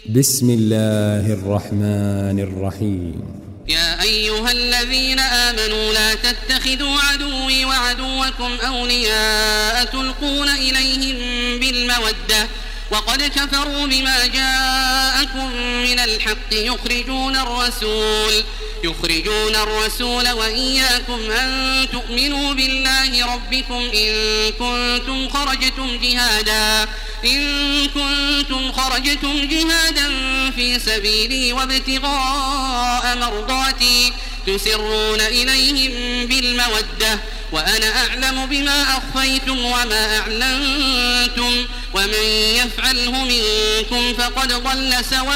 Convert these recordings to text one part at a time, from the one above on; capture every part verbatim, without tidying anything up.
بسم الله الرحمن الرحيم. يا أيها الذين آمنوا لا تتخذوا عدوي وعدوكم أولياء تلقون إليهم بالمودة وقد كفروا بما جاءكم من الحق يخرجون الرسول يخرجون الرسول وإياكم أن تؤمنوا بالله ربكم إن كنتم خرجتم جهادا إن كنتم خرجتم جهادا في سبيلي وابتغاء مرضاتي تسرون إليهم بالمودة وأنا أعلم بما أخفيتم وما أعلنتم ومن يفعله منكم فقد ضل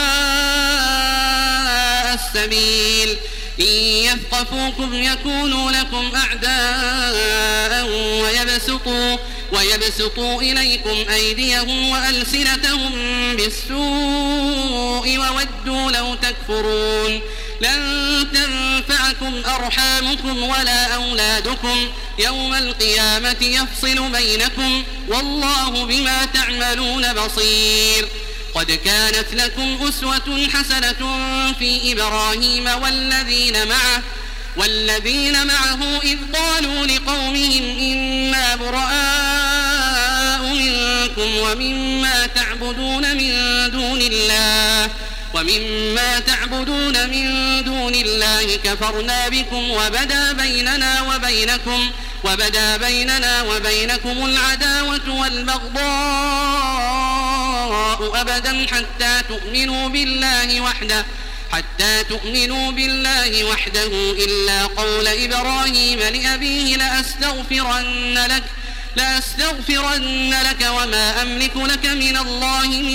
سواء السبيل إن يثقفوكم يكونوا لكم أعداء ويبسطوا, ويبسطوا إليكم أيديهم وألسنتهم بالسوء وودوا لو تكفرون لن تنفعكم أرحامكم ولا أولادكم يوم القيامة يفصل بينكم والله بما تعملون بصير. قد كانت لكم أسوة حسنة في إبراهيم والذين معه والذين معه إذ قالوا لقومهم إنا براء منكم ومما تعبدون من دون الله ومما تعبدون من دون الله كفرنا بكم وبدا بيننا وبينكم وبدا بيننا وبينكم العداوة والبغضاء أبدا حتى تؤمنوا بالله وحده حتى تؤمنوا بالله وحده إلا قول إبراهيم لأبيه لأستغفرن لك لأستغفرن لك وما أملك لك من الله من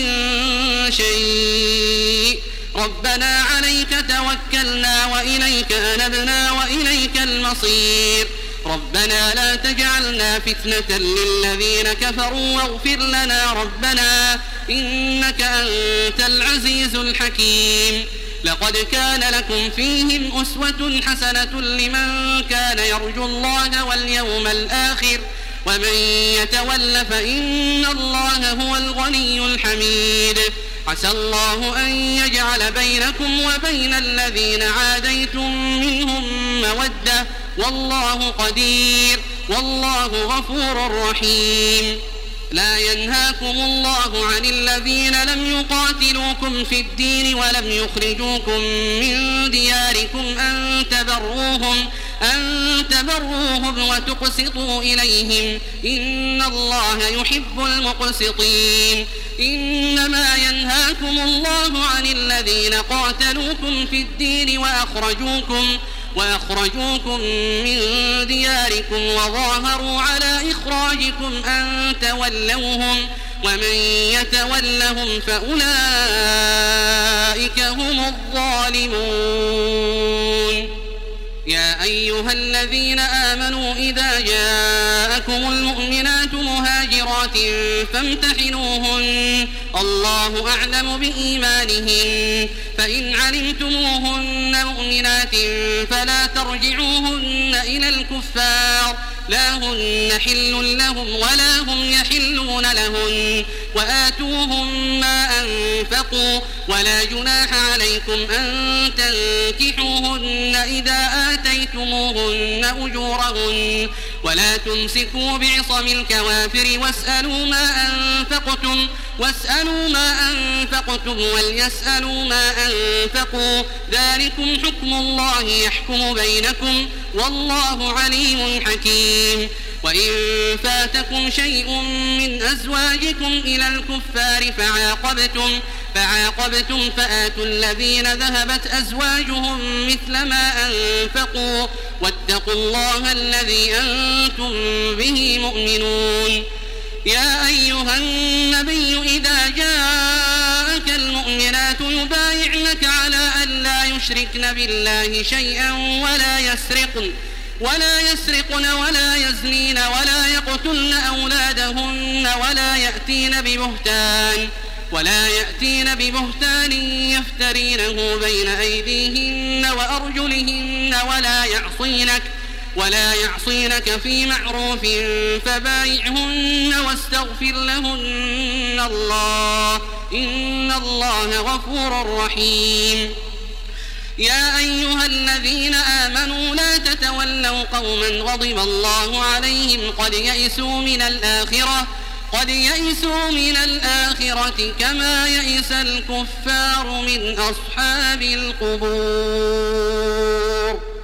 شيء ربنا عليك توكلنا وإليك أنبنا وإليك المصير ربنا لا تجعلنا فتنة للذين كفروا واغفر لنا ربنا إنك أنت العزيز الحكيم. لقد كان لكم فيهم أسوة حسنة لمن كان يرجو الله واليوم الآخر ومن يتول فإن الله هو الغني الحميد. عسى الله أن يجعل بينكم وبين الذين عاديتم منهم مودة والله قدير والله غفور رحيم. لا ينهاكم الله عن الذين لم يقاتلوكم في الدين ولم يخرجوكم من دياركم أن تبروهم أن تبروهم وتقسطوا إليهم إن الله يحب المقسطين. إنما ينهاكم الله عن الذين قاتلوكم في الدين وأخرجوكم وأخرجوكم من دياركم وظاهروا على إخراجكم أن تولوهم ومن يتولهم فأولئك هم الظالمون. يا أيها الذين آمنوا إذا جاءكم المؤمنات مهاجرات فامتحنوهن الله أعلم بإيمانهن فإن علمتموهن مؤمنات فلا ترجعوهن إلى الكفار لا هن حل لهم ولا هم يحلون لهن وآتوهم ما أنفقوا ولا جناح عليكم أن تنكحوهن إذا آتيتموهن أجورهن ولا تمسكوا بعصم الكوافر واسألوا ما أنفقتم واسألوا ما أنفقتم وليسألوا ما أنفقوا ذلكم حكم الله يحكم بينكم والله عليم حكيم. وإن فاتكم شيء من أزواجكم إلى الكفار فعاقبتم فعاقبتم فآتوا الذين ذهبت أزواجهم مثل ما أنفقوا واتقوا الله الذي أنتم به مؤمنون. يا أيها النبي إذا جاءك المؤمنات يبايعنك على أن لا يشركن بالله شيئا ولا يسرقن ولا يسرقن ولا يزنين ولا يقتلن أولادهن ولا يأتين ببهتان ولا يأتين ببهتان يفترينه بين أيديهن وأرجلهن ولا يعصينك ولا يعصينك في معروف فبايعهن واستغفر لهن الله إن الله غفور رحيم. يا أيها الذين آمنوا لا تتولوا قوما غضب الله عليهم قد يئسوا من الآخرة قد يئسوا من الآخرة كما يئس الكفار من أصحاب القبور.